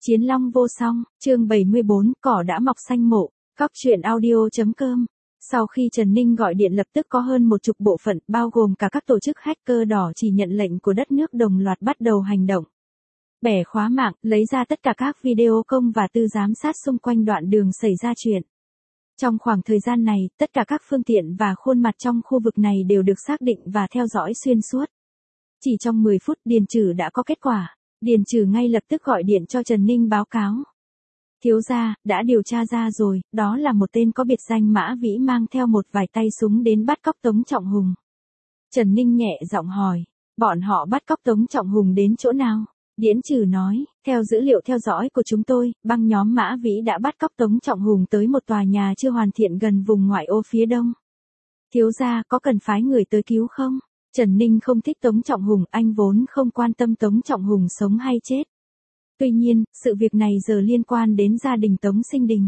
Chiến Long vô song, chương 74, cỏ đã mọc xanh mộ, Cóc truyện audio.com. Sau khi Trần Ninh gọi điện lập tức có hơn 10 bộ phận, bao gồm cả các tổ chức hacker đỏ chỉ nhận lệnh của đất nước đồng loạt bắt đầu hành động. Bẻ khóa mạng, lấy ra tất cả các video công và tư giám sát xung quanh đoạn đường xảy ra chuyện. Trong khoảng thời gian này, tất cả các phương tiện và khuôn mặt trong khu vực này đều được xác định và theo dõi xuyên suốt. Chỉ trong 10 phút Điền Trừ đã có kết quả. Điền Trừ ngay lập tức gọi điện cho Trần Ninh báo cáo. Thiếu gia, đã điều tra ra rồi, đó là một tên có biệt danh Mã Vĩ mang theo một vài tay súng đến bắt cóc Tống Trọng Hùng. Trần Ninh nhẹ giọng hỏi, bọn họ bắt cóc Tống Trọng Hùng đến chỗ nào? Điền Trừ nói, theo dữ liệu theo dõi của chúng tôi, băng nhóm Mã Vĩ đã bắt cóc Tống Trọng Hùng tới một tòa nhà chưa hoàn thiện gần vùng ngoại ô phía đông. Thiếu gia, có cần phái người tới cứu không? Trần Ninh không thích Tống Trọng Hùng, anh vốn không quan tâm Tống Trọng Hùng sống hay chết. Tuy nhiên, sự việc này giờ liên quan đến gia đình Tống Sinh Đình.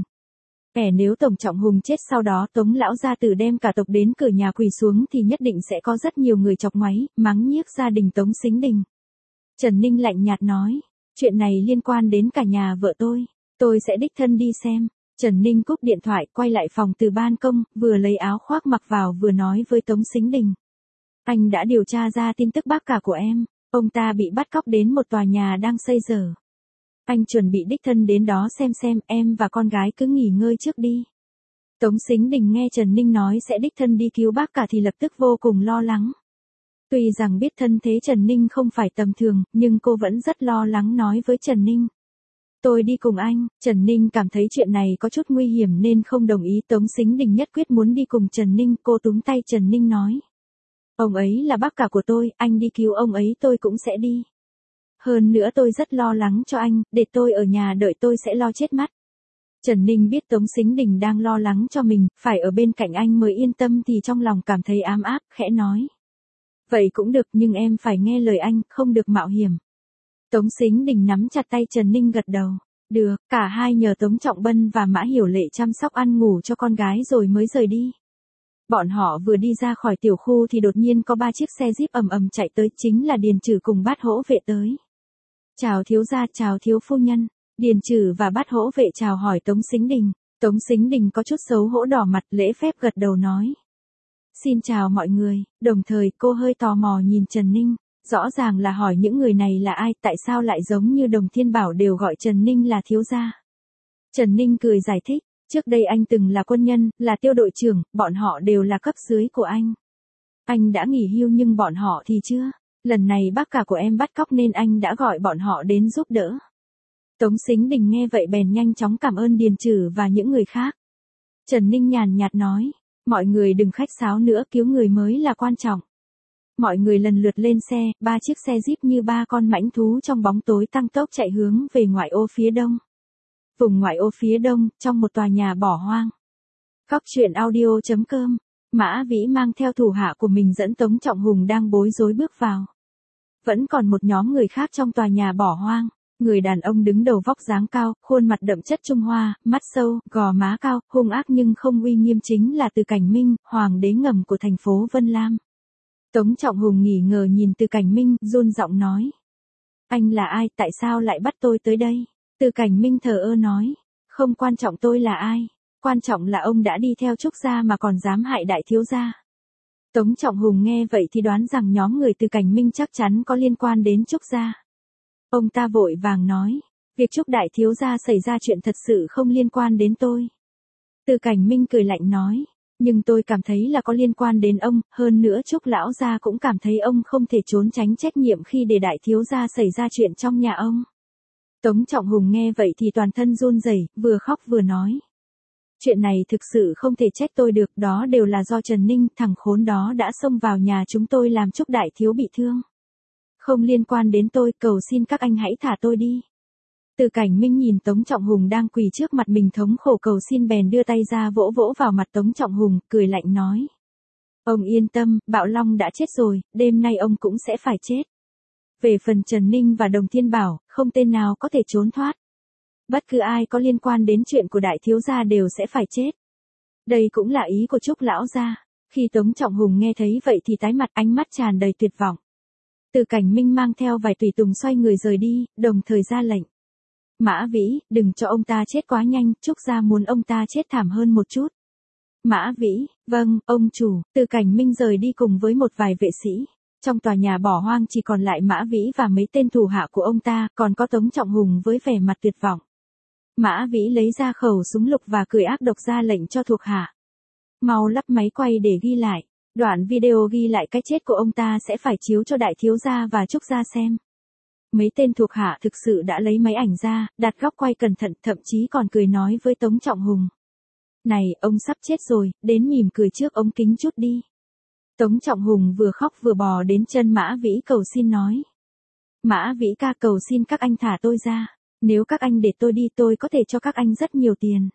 Nếu Tống Trọng Hùng chết sau đó Tống lão gia tử đem cả tộc đến cửa nhà quỳ xuống thì nhất định sẽ có rất nhiều người chọc ngoáy, mắng nhiếc gia đình Tống Sinh Đình. Trần Ninh lạnh nhạt nói, chuyện này liên quan đến cả nhà vợ tôi sẽ đích thân đi xem. Trần Ninh cúp điện thoại, quay lại phòng từ ban công, vừa lấy áo khoác mặc vào vừa nói với Tống Sinh Đình. Anh đã điều tra ra tin tức bác cả của em, ông ta bị bắt cóc đến một tòa nhà đang xây dở. Anh chuẩn bị đích thân đến đó xem em và con gái cứ nghỉ ngơi trước đi. Tống Sinh Đình nghe Trần Ninh nói sẽ đích thân đi cứu bác cả thì lập tức vô cùng lo lắng. Tuy rằng biết thân thế Trần Ninh không phải tầm thường, nhưng cô vẫn rất lo lắng nói với Trần Ninh. Tôi đi cùng anh. Trần Ninh cảm thấy chuyện này có chút nguy hiểm nên không đồng ý. Tống Sinh Đình nhất quyết muốn đi cùng Trần Ninh, cô túm tay Trần Ninh nói. Ông ấy là bác cả của tôi, anh đi cứu ông ấy tôi cũng sẽ đi. Hơn nữa tôi rất lo lắng cho anh, để tôi ở nhà đợi tôi sẽ lo chết mất. Trần Ninh biết Tống Sinh Đình đang lo lắng cho mình, phải ở bên cạnh anh mới yên tâm thì trong lòng cảm thấy ám áp, khẽ nói. Vậy cũng được nhưng em phải nghe lời anh, không được mạo hiểm. Tống Sinh Đình nắm chặt tay Trần Ninh gật đầu. Được, cả hai nhờ Tống Trọng Bân và Mã Hiểu Lệ chăm sóc ăn ngủ cho con gái rồi mới rời đi. Bọn họ vừa đi ra khỏi tiểu khu thì đột nhiên có 3 chiếc xe jeep ầm ầm chạy tới, chính là Điền Trừ cùng Bát Hỗ Vệ tới. Chào thiếu gia, chào thiếu phu nhân. Điền Trừ và Bát Hỗ Vệ chào hỏi Tống Sinh Đình. Tống Sinh Đình có chút xấu hổ đỏ mặt, lễ phép gật đầu nói. Xin chào mọi người, đồng thời cô hơi tò mò nhìn Trần Ninh. Rõ ràng là hỏi những người này là ai, tại sao lại giống như Đồng Thiên Bảo đều gọi Trần Ninh là thiếu gia. Trần Ninh cười giải thích. Trước đây anh từng là quân nhân, là tiêu đội trưởng, bọn họ đều là cấp dưới của anh. Anh đã nghỉ hưu nhưng bọn họ thì chưa. Lần này bác cả của em bắt cóc nên anh đã gọi bọn họ đến giúp đỡ. Tống Sinh Đình nghe vậy bèn nhanh chóng cảm ơn Điền Trừ và những người khác. Trần Ninh nhàn nhạt nói, mọi người đừng khách sáo nữa, cứu người mới là quan trọng. Mọi người lần lượt lên xe, 3 chiếc xe jeep như 3 con mãnh thú trong bóng tối tăng tốc chạy hướng về ngoại ô phía đông. Vùng ngoại ô phía đông, trong một tòa nhà bỏ hoang. Cóc truyện audio.com. Mã Vĩ mang theo thủ hạ của mình dẫn Tống Trọng Hùng đang bối rối bước vào. Vẫn còn một nhóm người khác trong tòa nhà bỏ hoang. Người đàn ông đứng đầu vóc dáng cao, khuôn mặt đậm chất Trung Hoa, mắt sâu, gò má cao, hung ác nhưng không uy nghiêm chính là Từ Cảnh Minh, hoàng đế ngầm của thành phố Vân Lam. Tống Trọng Hùng nghi ngờ nhìn Từ Cảnh Minh, run giọng nói. Anh là ai, tại sao lại bắt tôi tới đây? Từ Cảnh Minh thờ ơ nói, không quan trọng tôi là ai, quan trọng là ông đã đi theo Trúc gia mà còn dám hại đại thiếu gia. Tống Trọng Hùng nghe vậy thì đoán rằng nhóm người Từ Cảnh Minh chắc chắn có liên quan đến Trúc gia. Ông ta vội vàng nói, việc Trúc đại thiếu gia xảy ra chuyện thật sự không liên quan đến tôi. Từ Cảnh Minh cười lạnh nói, nhưng tôi cảm thấy là có liên quan đến ông, hơn nữa Trúc lão gia cũng cảm thấy ông không thể trốn tránh trách nhiệm khi để đại thiếu gia xảy ra chuyện trong nhà ông. Tống Trọng Hùng nghe vậy thì toàn thân run rẩy, vừa khóc vừa nói. Chuyện này thực sự không thể trách tôi được, đó đều là do Trần Ninh, thằng khốn đó đã xông vào nhà chúng tôi làm Trúc đại thiếu bị thương. Không liên quan đến tôi, cầu xin các anh hãy thả tôi đi. Từ Cảnh Minh nhìn Tống Trọng Hùng đang quỳ trước mặt mình thống khổ cầu xin bèn đưa tay ra vỗ vỗ vào mặt Tống Trọng Hùng, cười lạnh nói. Ông yên tâm, Bạo Long đã chết rồi, đêm nay ông cũng sẽ phải chết. Về phần Trần Ninh và Đồng Thiên Bảo, không tên nào có thể trốn thoát. Bất cứ ai có liên quan đến chuyện của đại thiếu gia đều sẽ phải chết. Đây cũng là ý của Trúc lão gia. Khi Tống Trọng Hùng nghe thấy vậy thì tái mặt, ánh mắt tràn đầy tuyệt vọng. Từ Cảnh Minh mang theo vài tùy tùng xoay người rời đi, đồng thời ra lệnh. Mã Vĩ, đừng cho ông ta chết quá nhanh, Trúc Gia muốn ông ta chết thảm hơn một chút. Mã Vĩ, vâng, ông chủ. Từ Cảnh Minh rời đi cùng với một vài vệ sĩ. Trong tòa nhà bỏ hoang chỉ còn lại Mã Vĩ và mấy tên thủ hạ của ông ta, còn có Tống Trọng Hùng với vẻ mặt tuyệt vọng. Mã Vĩ lấy ra khẩu súng lục và cười ác độc ra lệnh cho thuộc hạ. Mau lắp máy quay để ghi lại. Đoạn video ghi lại cái chết của ông ta sẽ phải chiếu cho đại thiếu gia và Trúc Gia xem. Mấy tên thuộc hạ thực sự đã lấy máy ảnh ra, đặt góc quay cẩn thận, thậm chí còn cười nói với Tống Trọng Hùng. Này, ông sắp chết rồi, đến mỉm cười trước ống kính chút đi. Tống Trọng Hùng vừa khóc vừa bò đến chân Mã Vĩ cầu xin nói. Mã Vĩ ca, cầu xin các anh thả tôi ra. Nếu các anh để tôi đi tôi có thể cho các anh rất nhiều tiền.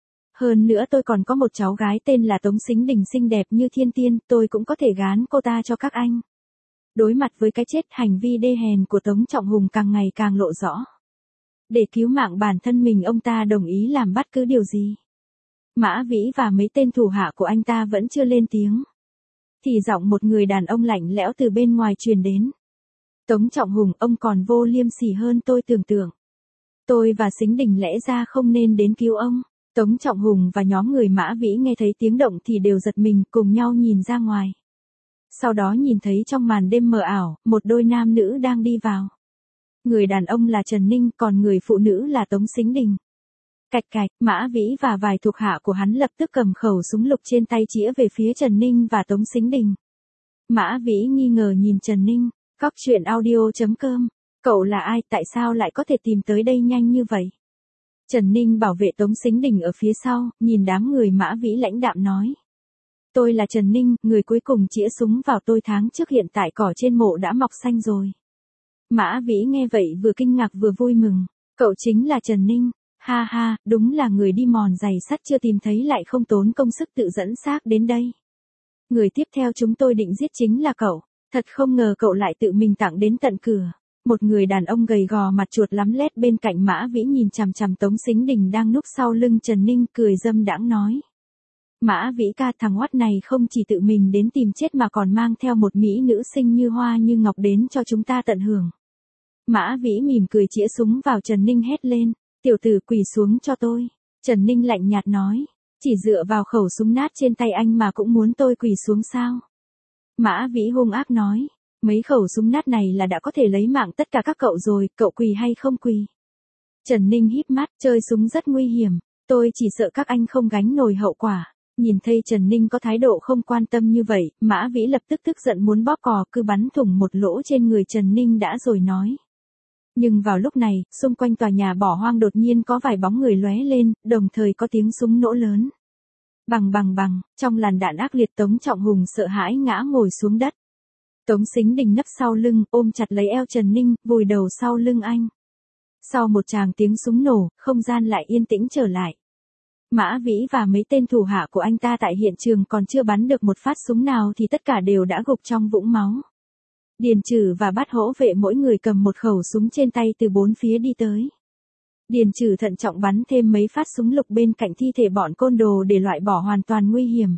Hơn nữa tôi còn có một cháu gái tên là Tống Sính Đình xinh đẹp như thiên tiên, tôi cũng có thể gán cô ta cho các anh. Đối mặt với cái chết, hành vi đê hèn của Tống Trọng Hùng càng ngày càng lộ rõ. Để cứu mạng bản thân mình, ông ta đồng ý làm bất cứ điều gì. Mã Vĩ và mấy tên thủ hạ của anh ta vẫn chưa lên tiếng. Thì giọng một người đàn ông lạnh lẽo từ bên ngoài truyền đến. Tống Trọng Hùng, ông còn vô liêm sỉ hơn tôi tưởng tượng. Tôi và Sính Đình lẽ ra không nên đến cứu ông. Tống Trọng Hùng và nhóm người Mã Vĩ nghe thấy tiếng động thì đều giật mình, cùng nhau nhìn ra ngoài. Sau đó nhìn thấy trong màn đêm mờ ảo, một đôi nam nữ đang đi vào. Người đàn ông là Trần Ninh, còn người phụ nữ là Tống Sính Đình. Cạch cạch, Mã Vĩ và vài thuộc hạ của hắn lập tức cầm khẩu súng lục trên tay chĩa về phía Trần Ninh và Tống Sính Đình. Mã Vĩ nghi ngờ nhìn Trần Ninh. Cóc truyện audio.com. Cậu là ai, tại sao lại có thể tìm tới đây nhanh như vậy? Trần Ninh bảo vệ Tống Sính Đình ở phía sau, nhìn đám người Mã Vĩ lãnh đạm nói. Tôi là Trần Ninh, người cuối cùng chĩa súng vào tôi tháng trước, hiện tại cỏ trên mộ đã mọc xanh rồi. Mã Vĩ nghe vậy vừa kinh ngạc vừa vui mừng. Cậu chính là Trần Ninh. Ha ha, đúng là người đi mòn giày sắt chưa tìm thấy lại không tốn công sức tự dẫn xác đến đây. Người tiếp theo chúng tôi định giết chính là cậu. Thật không ngờ cậu lại tự mình tặng đến tận cửa. Một người đàn ông gầy gò mặt chuột lắm lét bên cạnh Mã Vĩ nhìn chằm chằm Tống Sính Đình đang núp sau lưng Trần Ninh, cười dâm đãng nói. Mã Vĩ ca, thằng oắt này không chỉ tự mình đến tìm chết mà còn mang theo một mỹ nữ xinh như hoa như ngọc đến cho chúng ta tận hưởng. Mã Vĩ mỉm cười chĩa súng vào Trần Ninh hét lên. Tiểu tử, quỳ xuống cho tôi. Trần Ninh lạnh nhạt nói. Chỉ dựa vào khẩu súng nát trên tay anh mà cũng muốn tôi quỳ xuống sao? Mã Vĩ hung ác nói. Mấy khẩu súng nát này là đã có thể lấy mạng tất cả các cậu rồi, cậu quỳ hay không quỳ? Trần Ninh híp mắt, chơi súng rất nguy hiểm. Tôi chỉ sợ các anh không gánh nổi hậu quả. Nhìn thấy Trần Ninh có thái độ không quan tâm như vậy, Mã Vĩ lập tức tức giận muốn bóp cò, cứ bắn thủng một lỗ trên người Trần Ninh đã rồi nói. Nhưng vào lúc này, xung quanh tòa nhà bỏ hoang đột nhiên có vài bóng người lóe lên, đồng thời có tiếng súng nổ lớn. Bằng bằng bằng, trong làn đạn ác liệt, Tống Trọng Hùng sợ hãi ngã ngồi xuống đất. Tống Sính Đình nấp sau lưng, ôm chặt lấy eo Trần Ninh, vùi đầu sau lưng anh. Sau một tràng tiếng súng nổ, không gian lại yên tĩnh trở lại. Mã Vĩ và mấy tên thủ hạ của anh ta tại hiện trường còn chưa bắn được một phát súng nào thì tất cả đều đã gục trong vũng máu. Điền Trử và Bát Hỗ Vệ mỗi người cầm một khẩu súng trên tay từ bốn phía đi tới. Điền Trử thận trọng bắn thêm mấy phát súng lục bên cạnh thi thể bọn côn đồ để loại bỏ hoàn toàn nguy hiểm.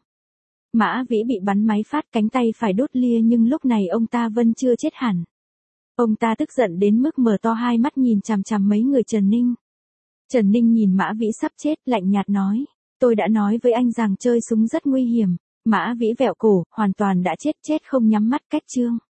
Mã Vĩ bị bắn mấy phát, cánh tay phải đốt lia, nhưng lúc này ông ta vẫn chưa chết hẳn. Ông ta tức giận đến mức mở to hai mắt nhìn chằm chằm mấy người Trần Ninh. Trần Ninh nhìn Mã Vĩ sắp chết, lạnh nhạt nói. Tôi đã nói với anh rằng chơi súng rất nguy hiểm. Mã Vĩ vẹo cổ, hoàn toàn đã chết không nhắm mắt, cách chương.